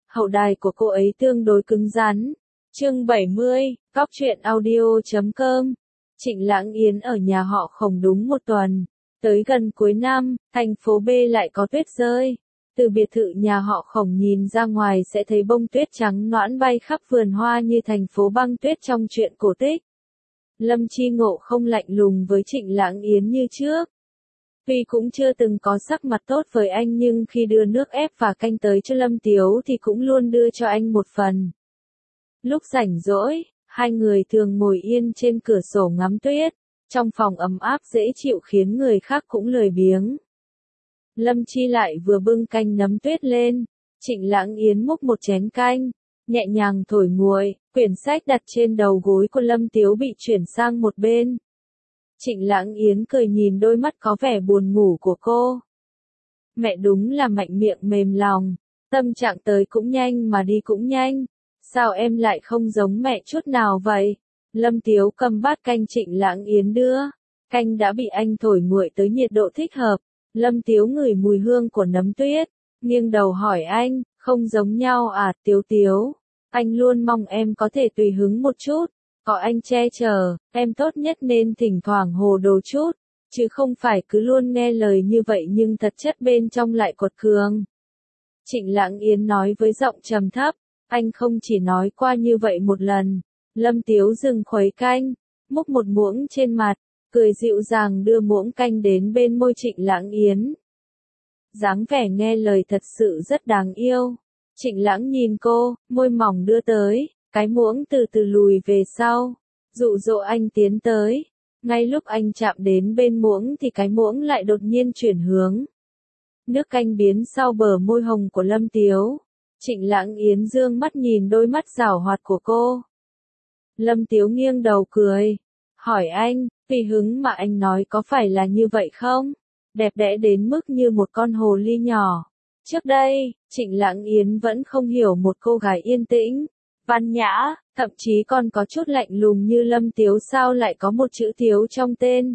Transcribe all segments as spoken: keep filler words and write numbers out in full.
hậu đài của cô ấy tương đối cứng rắn. Chương bảy mươi, Cóc truyện audio chấm com. Trịnh Lãng Yến ở nhà họ Khổng đúng một tuần. Tới gần cuối năm, thành phố B lại có tuyết rơi. Từ biệt thự nhà họ Khổng nhìn ra ngoài sẽ thấy bông tuyết trắng nõn bay khắp vườn hoa như thành phố băng tuyết trong truyện cổ tích. Lâm Chi Ngộ không lạnh lùng với Trịnh Lãng Yến như trước. Tuy cũng chưa từng có sắc mặt tốt với anh nhưng khi đưa nước ép và canh tới cho Lâm Tiếu thì cũng luôn đưa cho anh một phần. Lúc rảnh rỗi, hai người thường ngồi yên trên cửa sổ ngắm tuyết, trong phòng ấm áp dễ chịu khiến người khác cũng lười biếng. Lâm Chi lại vừa bưng canh nấm tuyết lên, Trịnh Lãng Yến múc một chén canh, nhẹ nhàng thổi nguội, quyển sách đặt trên đầu gối của Lâm Tiếu bị chuyển sang một bên. Trịnh Lãng Yến cười nhìn đôi mắt có vẻ buồn ngủ của cô. Mẹ đúng là mạnh miệng mềm lòng, tâm trạng tới cũng nhanh mà đi cũng nhanh. Sao em lại không giống mẹ chút nào vậy? Lâm Tiếu cầm bát canh Trịnh Lãng Yến đưa. Canh đã bị anh thổi nguội tới nhiệt độ thích hợp. Lâm Tiếu ngửi mùi hương của nấm tuyết, nghiêng đầu hỏi anh, không giống nhau à Tiếu Tiếu? Anh luôn mong em có thể tùy hứng một chút. Có anh che chở, em tốt nhất nên thỉnh thoảng hồ đồ chút, chứ không phải cứ luôn nghe lời như vậy nhưng thật chất bên trong lại quật cường. Trịnh Lãng Yến nói với giọng trầm thấp, anh không chỉ nói qua như vậy một lần. Lâm Tiếu dừng khuấy canh, múc một muỗng trên mặt, cười dịu dàng đưa muỗng canh đến bên môi Trịnh Lãng Yến. Dáng vẻ nghe lời thật sự rất đáng yêu. Trịnh Lãng nhìn cô, môi mỏng đưa tới. Cái muỗng từ từ lùi về sau, dụ dỗ anh tiến tới. Ngay lúc anh chạm đến bên muỗng thì cái muỗng lại đột nhiên chuyển hướng. Nước canh biến sau bờ môi hồng của Lâm Tiếu. Trịnh Lãng Yến dương mắt nhìn đôi mắt giảo hoạt của cô. Lâm Tiếu nghiêng đầu cười, hỏi anh, tùy hứng mà anh nói có phải là như vậy không? Đẹp đẽ đến mức như một con hồ ly nhỏ. Trước đây, Trịnh Lãng Yến vẫn không hiểu một cô gái yên tĩnh, văn nhã, thậm chí còn có chút lạnh lùng như Lâm Tiếu sao lại có một chữ Tiếu trong tên.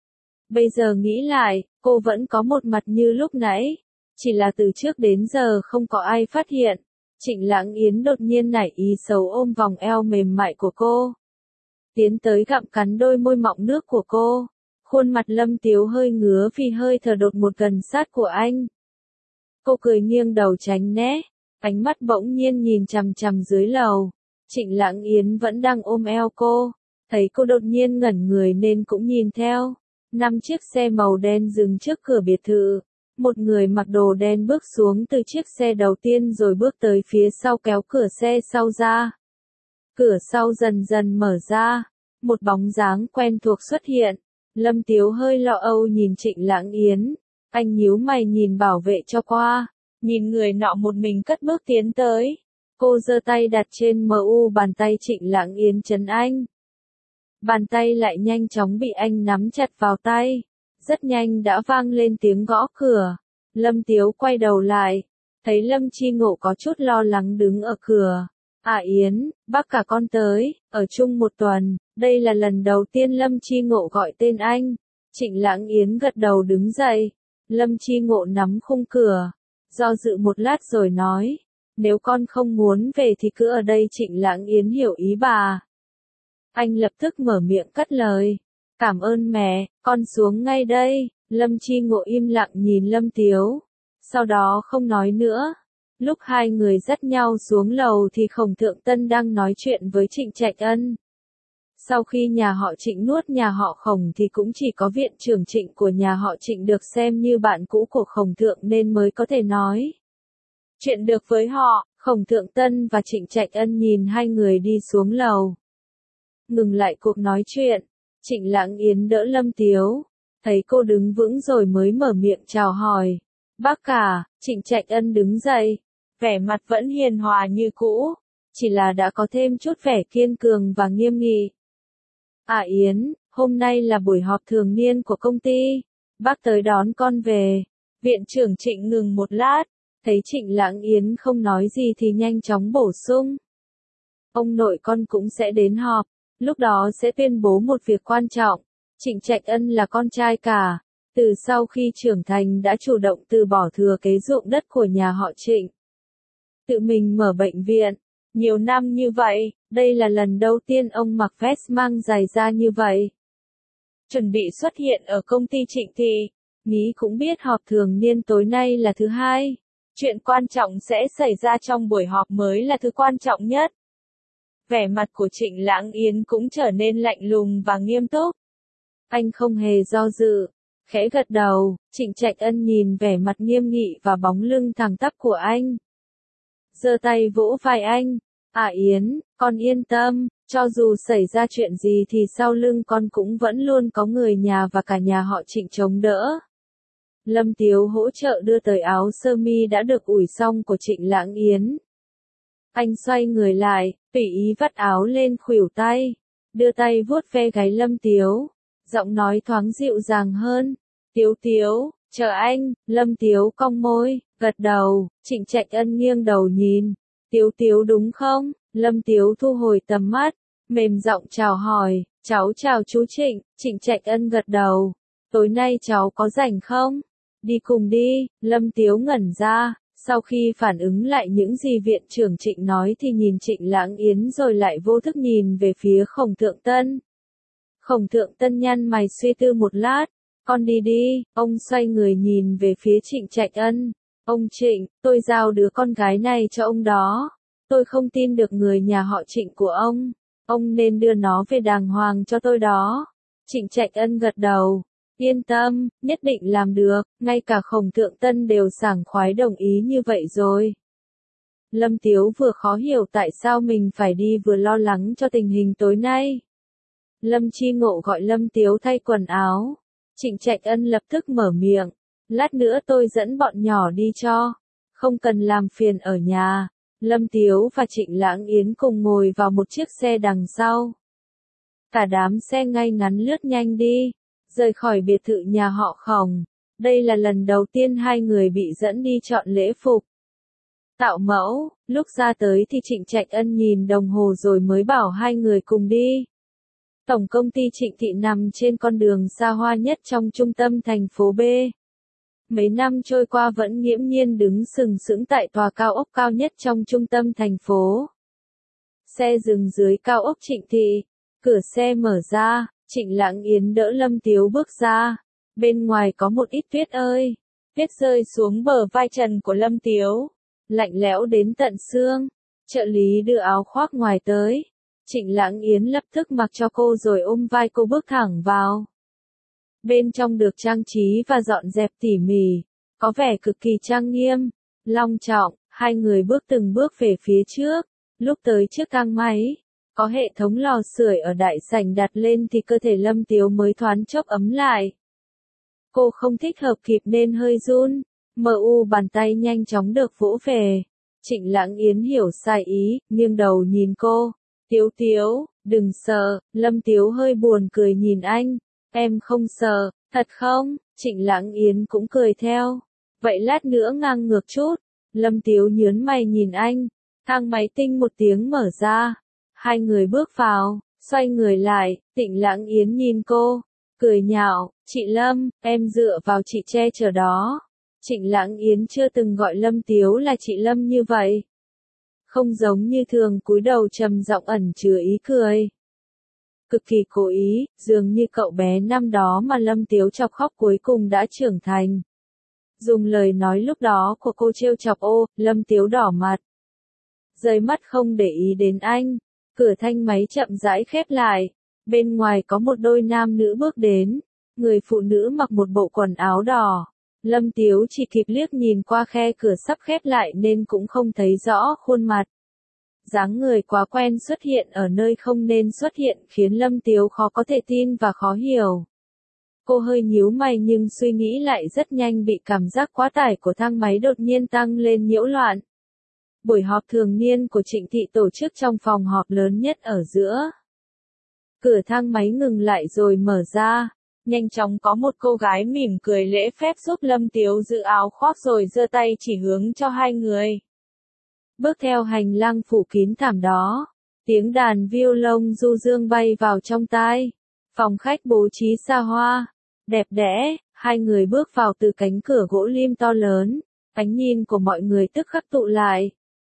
Bây giờ nghĩ lại, cô vẫn có một mặt như lúc nãy, chỉ là từ trước đến giờ không có ai phát hiện. Trịnh Lãng Yến đột nhiên nảy ý xấu ôm vòng eo mềm mại của cô. Tiến tới gặm cắn đôi môi mọng nước của cô. Khuôn mặt Lâm Tiếu hơi ngứa vì hơi thở đột một gần sát của anh. Cô cười nghiêng đầu tránh né. Ánh mắt bỗng nhiên nhìn chằm chằm dưới lầu. Trịnh Lãng Yến vẫn đang ôm eo cô. Thấy cô đột nhiên ngẩn người nên cũng nhìn theo. Năm chiếc xe màu đen dừng trước cửa biệt thự. Một người mặc đồ đen bước xuống từ chiếc xe đầu tiên rồi bước tới phía sau kéo cửa xe sau ra. Cửa sau dần dần mở ra. Một bóng dáng quen thuộc xuất hiện. Lâm Tiếu hơi lo âu nhìn Trịnh Lãng Yến. Anh nhíu mày nhìn bảo vệ cho qua. Nhìn người nọ một mình cất bước tiến tới. Cô giơ tay đặt trên mu bàn tay Trịnh Lãng Yến trấn anh. Bàn tay lại nhanh chóng bị anh nắm chặt vào tay. Rất nhanh đã vang lên tiếng gõ cửa. Lâm Tiếu quay đầu lại. Thấy Lâm Chi Ngộ có chút lo lắng đứng ở cửa. À Yến, bác cả con tới, ở chung một tuần. Đây là lần đầu tiên Lâm Chi Ngộ gọi tên anh. Trịnh Lãng Yến gật đầu đứng dậy. Lâm Chi Ngộ nắm khung cửa. Do dự một lát rồi nói, nếu con không muốn về thì cứ ở đây. Trịnh Lãng Yến hiểu ý bà. Anh lập tức mở miệng cất lời, cảm ơn mẹ, con xuống ngay đây. Lâm Chi Ngộ im lặng nhìn Lâm Tiếu, sau đó không nói nữa. Lúc hai người dắt nhau xuống lầu thì Khổng Thượng Tân đang nói chuyện với Trịnh Trạch Ân. Sau khi nhà họ Trịnh nuốt nhà họ Khổng thì cũng chỉ có viện trưởng Trịnh của nhà họ Trịnh được xem như bạn cũ của Khổng Thượng nên mới có thể nói chuyện được với họ. Khổng Thượng Tân và Trịnh Trạch Ân nhìn hai người đi xuống lầu. Ngừng lại cuộc nói chuyện, Trịnh Lãng Yến đỡ Lâm Tiếu, thấy cô đứng vững rồi mới mở miệng chào hỏi. Bác cả. Trịnh Trạch Ân đứng dậy, vẻ mặt vẫn hiền hòa như cũ, chỉ là đã có thêm chút vẻ kiên cường và nghiêm nghị. À Yến, hôm nay là buổi họp thường niên của công ty, bác tới đón con về. Viện trưởng Trịnh ngừng một lát, thấy Trịnh Lãng Yến không nói gì thì nhanh chóng bổ sung. Ông nội con cũng sẽ đến họp, lúc đó sẽ tuyên bố một việc quan trọng. Trịnh Trạch Ân là con trai cả, từ sau khi trưởng thành đã chủ động từ bỏ thừa kế ruộng đất của nhà họ Trịnh. tự mình mở bệnh viện. Nhiều năm như vậy, đây là lần đầu tiên ông mặc vest mang giày da như vậy. Chuẩn bị xuất hiện ở công ty Trịnh Thị, nghĩ cũng biết họp thường niên tối nay là thứ hai. Chuyện quan trọng sẽ xảy ra trong buổi họp mới là thứ quan trọng nhất. Vẻ mặt của Trịnh Lãng Yến cũng trở nên lạnh lùng và nghiêm túc. Anh không hề do dự, khẽ gật đầu. Trịnh Trạch Ân nhìn vẻ mặt nghiêm nghị và bóng lưng thẳng tắp của anh, giơ tay vỗ vai anh. À Yến, con yên tâm, cho dù xảy ra chuyện gì thì sau lưng con cũng vẫn luôn có người nhà và cả nhà họ Trịnh chống đỡ. Lâm Tiếu hỗ trợ đưa tới áo sơ mi đã được ủi xong của Trịnh Lãng Yến. Anh xoay người lại, tùy ý vắt áo lên khuỷu tay, đưa tay vuốt ve gáy Lâm Tiếu, giọng nói thoáng dịu dàng hơn. Tiếu Tiếu, chờ anh. Lâm Tiếu cong môi, gật đầu. Trịnh Trạch Ân nghiêng đầu nhìn. Tiếu Tiếu đúng không? Lâm Tiếu thu hồi tầm mắt, mềm giọng chào hỏi. Cháu chào chú Trịnh. Trịnh Trạch Ân gật đầu. Tối nay cháu có rảnh không? Đi cùng đi. Lâm Tiếu ngẩn ra, sau khi phản ứng lại những gì viện trưởng Trịnh nói thì nhìn Trịnh Lãng Yến rồi lại vô thức nhìn về phía Khổng Thượng Tân. Khổng Thượng Tân nhăn mày suy tư một lát. Con đi đi. Ông xoay người nhìn về phía Trịnh Trạch Ân. Ông Trịnh, tôi giao đứa con gái này cho ông đó. Tôi không tin được người nhà họ Trịnh của ông. Ông nên đưa nó về đàng hoàng cho tôi đó. Trịnh Trạch Ân gật đầu. Yên tâm, nhất định làm được. Ngay cả Khổng Thượng Tân đều sảng khoái đồng ý như vậy rồi. Lâm Tiếu vừa khó hiểu tại sao mình phải đi vừa lo lắng cho tình hình tối nay. Lâm Chi Ngộ gọi Lâm Tiếu thay quần áo. Trịnh Trạch Ân lập tức mở miệng. Lát nữa tôi dẫn bọn nhỏ đi cho. Không cần làm phiền ở nhà. Lâm Tiếu và Trịnh Lãng Yến cùng ngồi vào một chiếc xe đằng sau. Cả đám xe ngay ngắn lướt nhanh đi, rời khỏi biệt thự nhà họ Khổng. Đây là lần đầu tiên hai người bị dẫn đi chọn lễ phục. Tạo mẫu. Lúc ra tới thì Trịnh Trạch Ân nhìn đồng hồ rồi mới bảo hai người cùng đi. Tổng công ty Trịnh Thị nằm trên con đường xa hoa nhất trong trung tâm thành phố B. Mấy năm trôi qua vẫn nghiễm nhiên đứng sừng sững tại tòa cao ốc cao nhất trong trung tâm thành phố. Xe dừng dưới cao ốc Trịnh Thị, cửa xe mở ra, Trịnh Lãng Yến đỡ Lâm Tiếu bước ra. Bên ngoài có một ít tuyết ơi. Tuyết rơi xuống bờ vai trần của Lâm Tiếu, lạnh lẽo đến tận xương. Trợ lý đưa áo khoác ngoài tới. Trịnh Lãng Yến lập tức mặc cho cô rồi ôm vai cô bước thẳng vào. Bên trong được trang trí và dọn dẹp tỉ mỉ, có vẻ cực kỳ trang nghiêm, long trọng. Hai người bước từng bước về phía trước. Lúc tới trước thang máy, có hệ thống lò sưởi ở đại sảnh đặt lên thì cơ thể Lâm Tiếu mới thoáng chốc ấm lại. Cô không thích hợp kịp nên hơi run, mờ u bàn tay nhanh chóng được vỗ về. Trịnh Lãng Yến hiểu sai ý, nghiêng đầu nhìn cô. Tiếu Tiếu, đừng sợ. Lâm Tiếu hơi buồn cười nhìn anh. Em không sợ, thật không? Trịnh Lãng Yến cũng cười theo. Vậy lát nữa ngang ngược chút. Lâm Tiếu nhớn mày nhìn anh. Thang máy tinh một tiếng mở ra. Hai người bước vào, xoay người lại. Trịnh Lãng Yến nhìn cô, cười nhạo. Chị Lâm, em dựa vào chị che chở đó. Trịnh Lãng Yến chưa từng gọi Lâm Tiếu là chị Lâm như vậy. Không giống như thường cúi đầu trầm giọng ẩn chứa ý cười. Cực kỳ cố ý, dường như cậu bé năm đó mà Lâm Tiếu chọc khóc cuối cùng đã trưởng thành. Dùng lời nói lúc đó của cô trêu chọc ô, Lâm Tiếu đỏ mặt. Rời mắt không để ý đến anh. Cửa thang máy chậm rãi khép lại. Bên ngoài có một đôi nam nữ bước đến. Người phụ nữ mặc một bộ quần áo đỏ. Lâm Tiếu chỉ kịp liếc nhìn qua khe cửa sắp khép lại nên cũng không thấy rõ khuôn mặt. Dáng người quá quen xuất hiện ở nơi không nên xuất hiện khiến Lâm Tiếu khó có thể tin và khó hiểu. Cô hơi nhíu mày nhưng suy nghĩ lại rất nhanh bị cảm giác quá tải của thang máy đột nhiên tăng lên nhiễu loạn. Buổi họp thường niên của Trịnh Thị tổ chức trong phòng họp lớn nhất ở giữa. Cửa thang máy ngừng lại rồi mở ra. Nhanh chóng có một cô gái mỉm cười lễ phép giúp Lâm Tiếu giữ áo khoác rồi giơ tay chỉ hướng cho hai người. Bước theo hành lang phủ kín thảm đó, tiếng đàn violon du dương bay vào trong tai. Phòng khách bố trí xa hoa, đẹp đẽ, hai người bước vào từ cánh cửa gỗ lim to lớn, ánh nhìn của mọi người tức khắc tụ lại.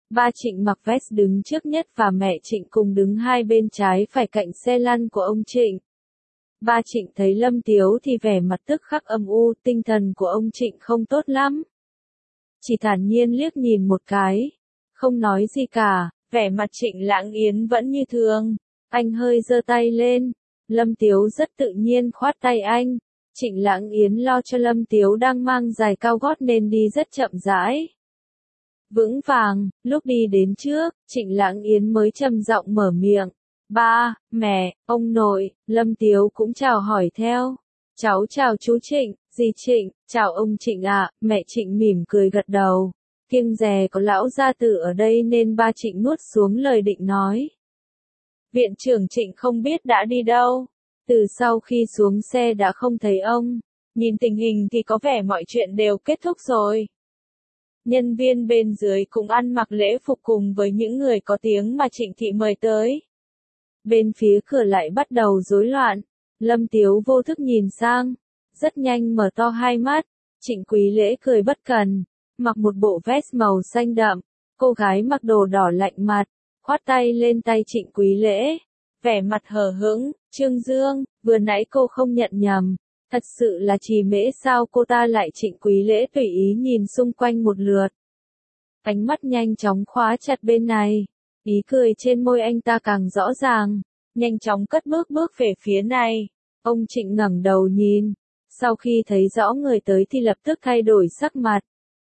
Ba Trịnh mặc vest đứng trước nhất và mẹ Trịnh cùng đứng hai bên trái phải cạnh xe lăn của ông Trịnh. Ba Trịnh thấy Lâm Tiếu thì vẻ mặt tức khắc âm u, tinh thần của ông Trịnh không tốt lắm. Chỉ thản nhiên liếc nhìn một cái, không nói gì cả, vẻ mặt Trịnh Lãng Yến vẫn như thường. Anh hơi giơ tay lên, Lâm Tiếu rất tự nhiên khoát tay anh. Trịnh Lãng Yến lo cho Lâm Tiếu đang mang giày cao gót nên đi rất chậm rãi. Vững vàng, lúc đi đến trước, Trịnh Lãng Yến mới trầm giọng mở miệng. Ba, mẹ, ông nội, Lâm Tiếu cũng chào hỏi theo. Cháu chào chú Trịnh, dì Trịnh, chào ông Trịnh ạ, mẹ Trịnh mỉm cười gật đầu. Kiêng dè có lão gia tử ở đây nên ba Trịnh nuốt xuống lời định nói. Viện trưởng Trịnh không biết đã đi đâu. Từ sau khi xuống xe đã không thấy ông. Nhìn tình hình thì có vẻ mọi chuyện đều kết thúc rồi. Nhân viên bên dưới cũng ăn mặc lễ phục cùng với những người có tiếng mà Trịnh thị mời tới. Bên phía cửa lại bắt đầu rối loạn. Lâm Tiếu vô thức nhìn sang. Rất nhanh mở to hai mắt. Trịnh Quý Lễ cười bất cần. Mặc một bộ vest màu xanh đậm. Cô gái mặc đồ đỏ lạnh mặt. Khoát tay lên tay Trịnh Quý Lễ. Vẻ mặt hờ hững. Trương Dương, vừa nãy cô không nhận nhầm. Thật sự là Trì Mễ sao? Cô ta lại Trịnh Quý Lễ tùy ý nhìn xung quanh một lượt. Ánh mắt nhanh chóng khóa chặt bên này. Ý cười trên môi anh ta càng rõ ràng. Nhanh chóng cất bước bước về phía này. Ông Trịnh ngẩng đầu nhìn. Sau khi thấy rõ người tới thì lập tức thay đổi sắc mặt.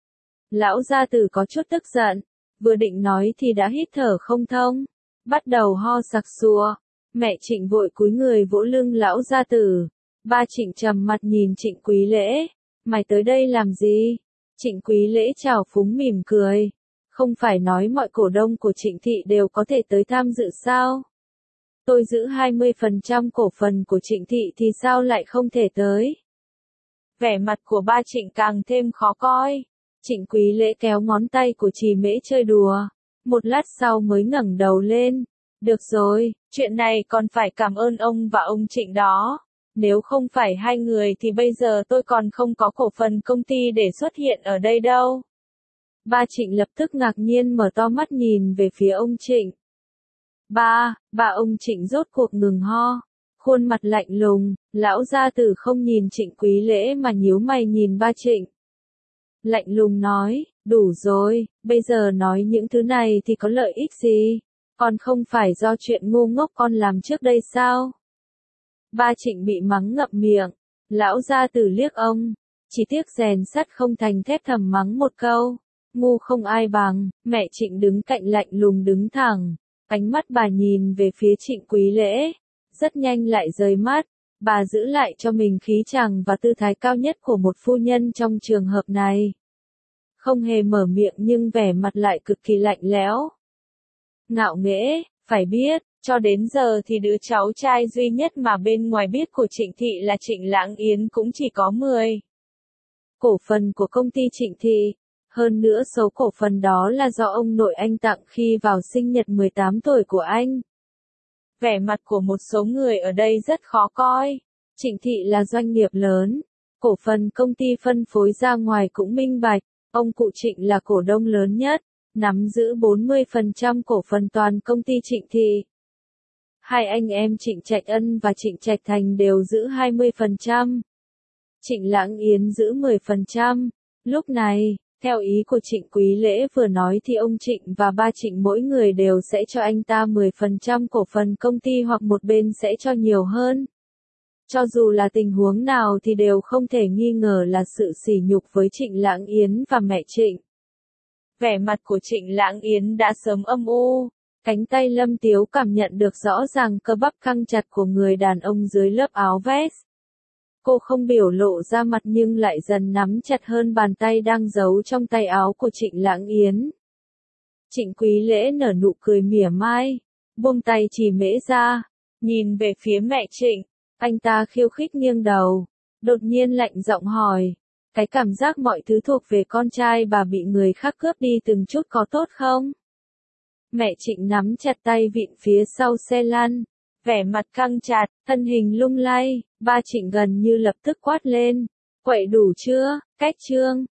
Lão gia tử có chút tức giận. Vừa định nói thì đã hít thở không thông. Bắt đầu ho sặc sụa. Mẹ Trịnh vội cúi người vỗ lưng lão gia tử. Ba Trịnh trầm mặt nhìn Trịnh Quý Lễ. Mày tới đây làm gì? Trịnh Quý Lễ trào phúng mỉm cười. Không phải nói mọi cổ đông của Trịnh thị đều có thể tới tham dự sao? Tôi giữ hai mươi phần trăm cổ phần của Trịnh thị thì sao lại không thể tới? Vẻ mặt của ba Trịnh càng thêm khó coi. Trịnh Quý Lễ kéo ngón tay của Trì Mễ chơi đùa. Một lát sau mới ngẩng đầu lên. Được rồi, chuyện này còn phải cảm ơn ông và ông Trịnh đó. Nếu không phải hai người thì bây giờ tôi còn không có cổ phần công ty để xuất hiện ở đây đâu. Ba Trịnh lập tức ngạc nhiên mở to mắt nhìn về phía ông Trịnh. Ba, ba ông Trịnh rốt cuộc ngừng ho. Khuôn mặt lạnh lùng, lão gia tử không nhìn Trịnh Quý Lễ mà nhíu mày nhìn ba Trịnh. Lạnh lùng nói, đủ rồi, bây giờ nói những thứ này thì có lợi ích gì? Còn không phải do chuyện ngu ngốc con làm trước đây sao? Ba Trịnh bị mắng ngậm miệng. Lão gia tử liếc ông. Chỉ tiếc rèn sắt không thành thép thầm mắng một câu. Ngu không ai bằng. Mẹ Trịnh đứng cạnh lạnh lùng đứng thẳng. Ánh mắt bà nhìn về phía Trịnh Quý Lễ. Rất nhanh lại rời mắt. Bà giữ lại cho mình khí chàng và tư thái cao nhất của một phu nhân trong trường hợp này. Không hề mở miệng nhưng vẻ mặt lại cực kỳ lạnh lẽo. Ngạo nghễ, phải biết, cho đến giờ thì đứa cháu trai duy nhất mà bên ngoài biết của Trịnh thị là Trịnh Lãng Yến cũng chỉ có mười cổ phần của công ty Trịnh thị. Hơn nữa số cổ phần đó là do ông nội anh tặng khi vào sinh nhật mười tám tuổi của anh. Vẻ mặt của một số người ở đây rất khó coi. Trịnh thị là doanh nghiệp lớn. Cổ phần công ty phân phối ra ngoài cũng minh bạch. Ông cụ Trịnh là cổ đông lớn nhất. Nắm giữ bốn mươi phần trăm cổ phần toàn công ty Trịnh thị. Hai anh em Trịnh Trạch Ân và Trịnh Trạch Thành đều giữ hai mươi phần trăm. Trịnh Lãng Yến giữ mười phần trăm. Lúc này, theo ý của Trịnh Quý Lễ vừa nói thì ông Trịnh và ba Trịnh mỗi người đều sẽ cho anh ta mười phần trăm cổ phần công ty hoặc một bên sẽ cho nhiều hơn. Cho dù là tình huống nào thì đều không thể nghi ngờ là sự sỉ nhục với Trịnh Lãng Yến và mẹ Trịnh. Vẻ mặt của Trịnh Lãng Yến đã sớm âm u. Cánh tay Lâm Tiếu cảm nhận được rõ ràng cơ bắp căng chặt của người đàn ông dưới lớp áo vest. Cô không biểu lộ ra mặt nhưng lại dần nắm chặt hơn bàn tay đang giấu trong tay áo của Trịnh Lãng Yến. Trịnh Quý Lễ nở nụ cười mỉa mai, buông tay Trì Mễ ra, nhìn về phía mẹ Trịnh, anh ta khiêu khích nghiêng đầu, đột nhiên lạnh giọng hỏi, cái cảm giác mọi thứ thuộc về con trai bà bị người khác cướp đi từng chút có tốt không? Mẹ Trịnh nắm chặt tay vịn phía sau xe lăn, vẻ mặt căng chặt, thân hình lung lay, ba Trịnh gần như lập tức quát lên, quậy đủ chưa, cách trương,